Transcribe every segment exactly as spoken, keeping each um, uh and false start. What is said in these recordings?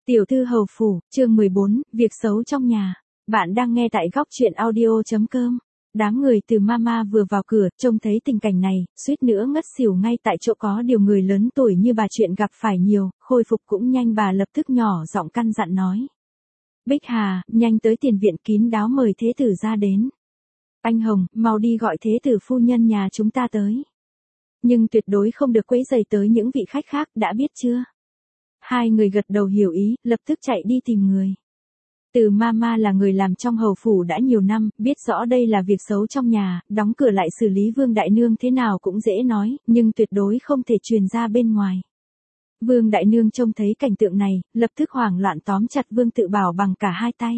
Tiểu thư hầu phủ, chương mười bốn, việc xấu trong nhà. Bạn đang nghe tại góc truyện audio.com. Đám người từ mama vừa vào cửa, trông thấy tình cảnh này, suýt nữa ngất xỉu ngay tại chỗ. Có điều người lớn tuổi như bà chuyện gặp phải nhiều, khôi phục cũng nhanh. Bà lập tức nhỏ giọng căn dặn nói. Bích Hà, nhanh tới tiền viện kín đáo mời thế tử ra đến. Anh Hồng, mau đi gọi thế tử phu nhân nhà chúng ta tới. Nhưng tuyệt đối không được quấy rầy tới những vị khách khác, đã biết chưa? Hai người gật đầu hiểu ý, lập tức chạy đi tìm người. Từ mama là người làm trong hầu phủ đã nhiều năm, biết rõ đây là việc xấu trong nhà, đóng cửa lại xử lý Vương Đại Nương thế nào cũng dễ nói, nhưng tuyệt đối không thể truyền ra bên ngoài. Vương Đại Nương trông thấy cảnh tượng này, lập tức hoảng loạn tóm chặt Vương Tự Bảo bằng cả hai tay.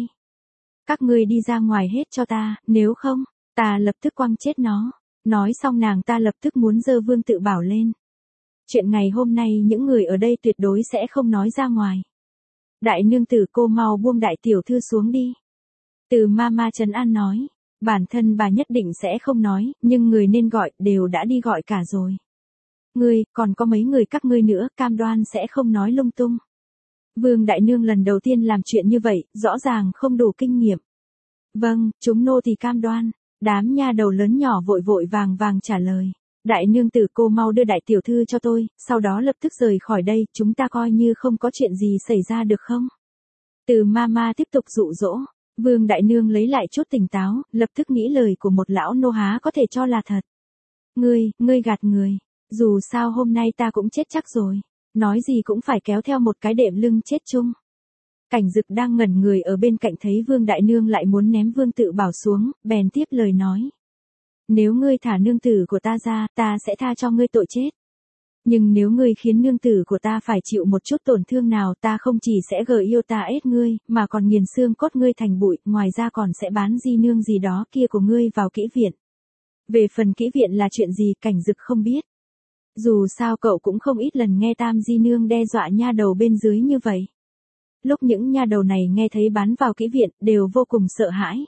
Các ngươi đi ra ngoài hết cho ta, nếu không, ta lập tức quăng chết nó. Nói xong nàng ta lập tức muốn giơ Vương Tự Bảo lên. Chuyện ngày hôm nay những người ở đây tuyệt đối sẽ không nói ra ngoài. Đại nương tử cô mau buông đại tiểu thư xuống đi. Từ mama trấn an nói, bản thân bà nhất định sẽ không nói, nhưng người nên gọi đều đã đi gọi cả rồi. Ngươi, còn có mấy người các ngươi nữa, cam đoan sẽ không nói lung tung. Vương Đại Nương lần đầu tiên làm chuyện như vậy, rõ ràng không đủ kinh nghiệm. Vâng, chúng nô thì cam đoan. Đám nha đầu lớn nhỏ vội vội vàng vàng trả lời. Đại nương tử cô mau đưa đại tiểu thư cho tôi, sau đó lập tức rời khỏi đây, chúng ta coi như không có chuyện gì xảy ra được không? Từ mama tiếp tục dụ dỗ, Vương Đại Nương lấy lại chút tỉnh táo, lập tức nghĩ lời của một lão nô há có thể cho là thật. Ngươi, ngươi gạt người, dù sao hôm nay ta cũng chết chắc rồi, nói gì cũng phải kéo theo một cái đệm lưng chết chung. Cảnh Dực đang ngẩn người ở bên cạnh thấy Vương Đại Nương lại muốn ném Vương Tự Bảo xuống, bèn tiếp lời nói. Nếu ngươi thả nương tử của ta ra, ta sẽ tha cho ngươi tội chết. Nhưng nếu ngươi khiến nương tử của ta phải chịu một chút tổn thương nào, ta không chỉ sẽ gợi yêu ta ết ngươi, mà còn nghiền xương cốt ngươi thành bụi, ngoài ra còn sẽ bán di nương gì đó kia của ngươi vào kỹ viện. Về phần kỹ viện là chuyện gì, Cảnh Dực không biết. Dù sao cậu cũng không ít lần nghe Tam di nương đe dọa nha đầu bên dưới như vậy. Lúc những nha đầu này nghe thấy bán vào kỹ viện, đều vô cùng sợ hãi.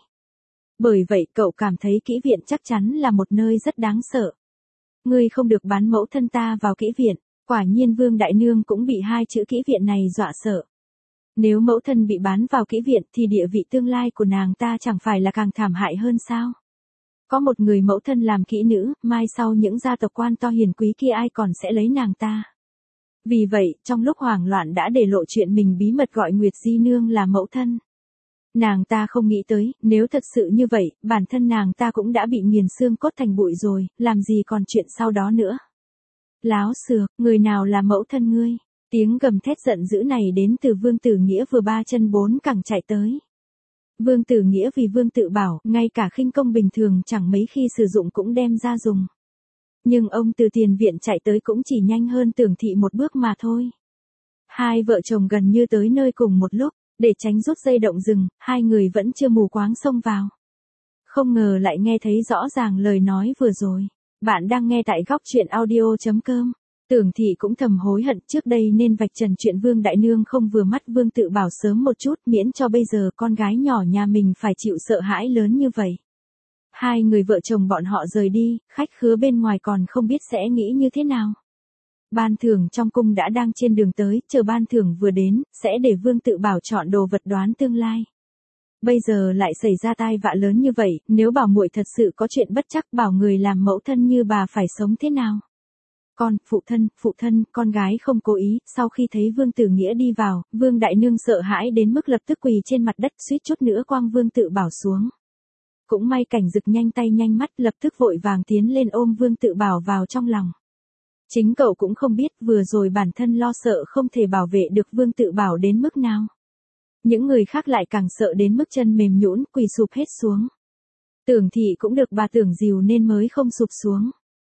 Bởi vậy cậu cảm thấy kỹ viện chắc chắn là một nơi rất đáng sợ. Ngươi không được bán mẫu thân ta vào kỹ viện, quả nhiên Vương Đại Nương cũng bị hai chữ kỹ viện này dọa sợ. Nếu mẫu thân bị bán vào kỹ viện thì địa vị tương lai của nàng ta chẳng phải là càng thảm hại hơn sao? Có một người mẫu thân làm kỹ nữ, mai sau những gia tộc quan to hiền quý kia ai còn sẽ lấy nàng ta. Vì vậy, trong lúc hoảng loạn đã để lộ chuyện mình bí mật gọi Nguyệt Di Nương là mẫu thân. Nàng ta không nghĩ tới, nếu thật sự như vậy, bản thân nàng ta cũng đã bị nghiền xương cốt thành bụi rồi, làm gì còn chuyện sau đó nữa. Láo xược, người nào là mẫu thân ngươi? Tiếng gầm thét giận dữ này đến từ Vương Tử Nghĩa vừa ba chân bốn cẳng chạy tới. Vương Tử Nghĩa vì Vương Tự Bảo, ngay cả khinh công bình thường chẳng mấy khi sử dụng cũng đem ra dùng. Nhưng ông từ tiền viện chạy tới cũng chỉ nhanh hơn Tưởng Thị một bước mà thôi. Hai vợ chồng gần như tới nơi cùng một lúc. Để tránh rút dây động rừng, hai người vẫn chưa mù quáng xông vào. Không ngờ lại nghe thấy rõ ràng lời nói vừa rồi. Bạn đang nghe tại góc truyện audio.com. Tưởng Thị cũng thầm hối hận trước đây nên vạch trần chuyện Vương Đại Nương không vừa mắt Vương Tự Bảo sớm một chút, miễn cho bây giờ con gái nhỏ nhà mình phải chịu sợ hãi lớn như vậy. Hai người vợ chồng bọn họ rời đi, khách khứa bên ngoài còn không biết sẽ nghĩ như thế nào. Ban thưởng trong cung đã đang trên đường tới, chờ ban thưởng vừa đến, sẽ để Vương Tự Bảo chọn đồ vật đoán tương lai. Bây giờ lại xảy ra tai vạ lớn như vậy, nếu bảo muội thật sự có chuyện bất chắc bảo người làm mẫu thân như bà phải sống thế nào? Con, phụ thân, phụ thân, con gái không cố ý, sau khi thấy Vương Tử Nghĩa đi vào, Vương Đại Nương sợ hãi đến mức lập tức quỳ trên mặt đất suýt chút nữa quăng Vương Tự Bảo xuống. Cũng may Cảnh Dực nhanh tay nhanh mắt lập tức vội vàng tiến lên ôm Vương Tự Bảo vào trong lòng. Chính cậu cũng không biết vừa rồi bản thân lo sợ không thể bảo vệ được Vương Tự Bảo đến mức nào. Những người khác lại càng sợ đến mức chân mềm nhũn quỳ sụp hết xuống. Tưởng Thị cũng được bà Tưởng dìu nên mới không sụp xuống.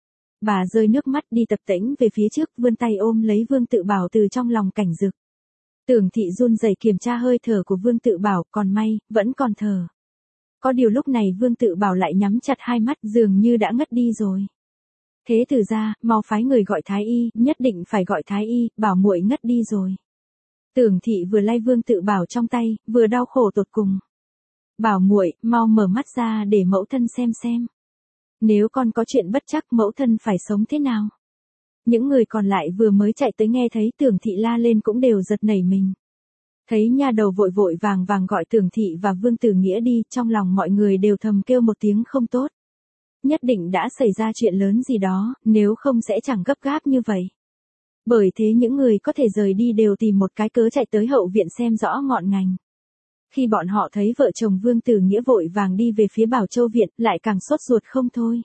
Bà rơi nước mắt đi tập tễnh về phía trước vươn tay ôm lấy Vương Tự Bảo từ trong lòng Cảnh Dực. Tưởng Thị run rẩy kiểm tra hơi thở của Vương Tự Bảo, còn may, vẫn còn thở. Có điều lúc này Vương Tự Bảo lại nhắm chặt hai mắt dường như đã ngất đi rồi. Thế tử ra, mau phái người gọi thái y, nhất định phải gọi thái y, bảo muội ngất đi rồi. Tưởng Thị vừa lay Vương Tự Bảo trong tay, vừa đau khổ tột cùng. Bảo muội, mau mở mắt ra để mẫu thân xem xem. Nếu con có chuyện bất chắc mẫu thân phải sống thế nào? Những người còn lại vừa mới chạy tới nghe thấy Tưởng Thị la lên cũng đều giật nảy mình. Thấy nha đầu vội vội vàng vàng gọi Tưởng Thị và Vương Tử Nghĩa đi, trong lòng mọi người đều thầm kêu một tiếng không tốt. Nhất định đã xảy ra chuyện lớn gì đó, nếu không sẽ chẳng gấp gáp như vậy. Bởi thế những người có thể rời đi đều tìm một cái cớ chạy tới hậu viện xem rõ ngọn ngành. Khi bọn họ thấy vợ chồng Vương Tử Nghĩa vội vàng đi về phía Bảo Châu viện, lại càng sốt ruột không thôi.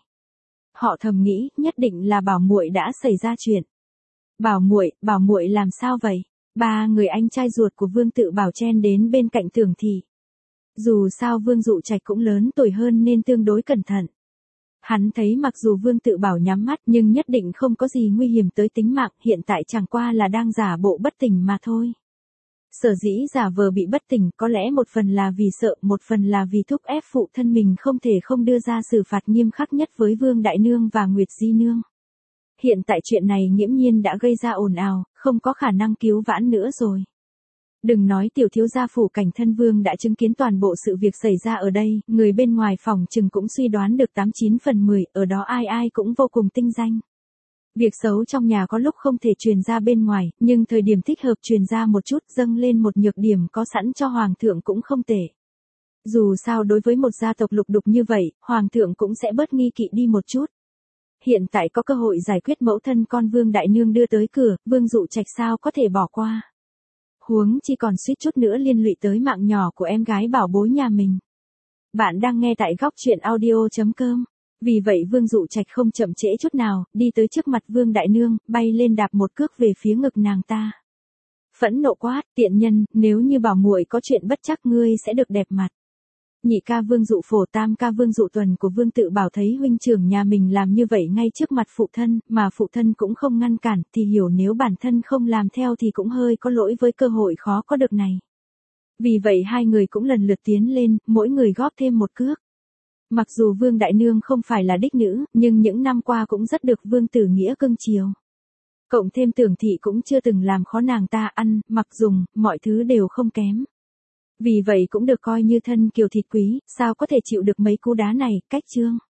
Họ thầm nghĩ, nhất định là Bảo muội đã xảy ra chuyện. Bảo muội, Bảo muội làm sao vậy? Ba người anh trai ruột của Vương Tự Bảo chen đến bên cạnh Tưởng Thị. Dù sao Vương Dụ Trạch cũng lớn tuổi hơn nên tương đối cẩn thận. Hắn thấy mặc dù Vương Tự Bảo nhắm mắt nhưng nhất định không có gì nguy hiểm tới tính mạng, hiện tại chẳng qua là đang giả bộ bất tỉnh mà thôi. Sở dĩ giả vờ bị bất tỉnh có lẽ một phần là vì sợ, một phần là vì thúc ép phụ thân mình không thể không đưa ra xử phạt nghiêm khắc nhất với Vương Đại Nương và Nguyệt Di Nương. Hiện tại chuyện này nghiễm nhiên đã gây ra ồn ào, không có khả năng cứu vãn nữa rồi. Đừng nói tiểu thiếu gia phủ Cảnh Thân Vương đã chứng kiến toàn bộ sự việc xảy ra ở đây, người bên ngoài phòng chừng cũng suy đoán được tám chín phần mười, ở đó ai ai cũng vô cùng tinh danh. Việc xấu trong nhà có lúc không thể truyền ra bên ngoài, nhưng thời điểm thích hợp truyền ra một chút, dâng lên một nhược điểm có sẵn cho Hoàng thượng cũng không tệ. Dù sao đối với một gia tộc lục đục như vậy, Hoàng thượng cũng sẽ bớt nghi kỵ đi một chút. Hiện tại có cơ hội giải quyết mẫu thân con Vương Đại Nương đưa tới cửa, Vương Dụ Trạch sao có thể bỏ qua. Huống chi còn suýt chút nữa liên lụy tới mạng nhỏ của em gái bảo bối nhà mình. Bạn đang nghe tại góc truyện audio chấm com. Vì vậy Vương Dụ Trạch không chậm trễ chút nào, đi tới trước mặt Vương Đại Nương, bay lên đạp một cước về phía ngực nàng ta. Phẫn nộ quát, tiện nhân, nếu như bảo muội có chuyện bất chắc ngươi sẽ được đẹp mặt. Nhị ca Vương Dụ Phổ, tam ca Vương Dụ Tuần của Vương Tự Bảo thấy huynh trưởng nhà mình làm như vậy ngay trước mặt phụ thân, mà phụ thân cũng không ngăn cản, thì hiểu nếu bản thân không làm theo thì cũng hơi có lỗi với cơ hội khó có được này. Vì vậy hai người cũng lần lượt tiến lên, mỗi người góp thêm một cước. Mặc dù Vương Đại Nương không phải là đích nữ, nhưng những năm qua cũng rất được Vương Tử Nghĩa cưng chiều. Cộng thêm Tưởng Thị cũng chưa từng làm khó nàng ta ăn, mặc dùng, mọi thứ đều không kém. Vì vậy cũng được coi như thân kiều thịt quý, sao có thể chịu được mấy cú đá này, cách chương.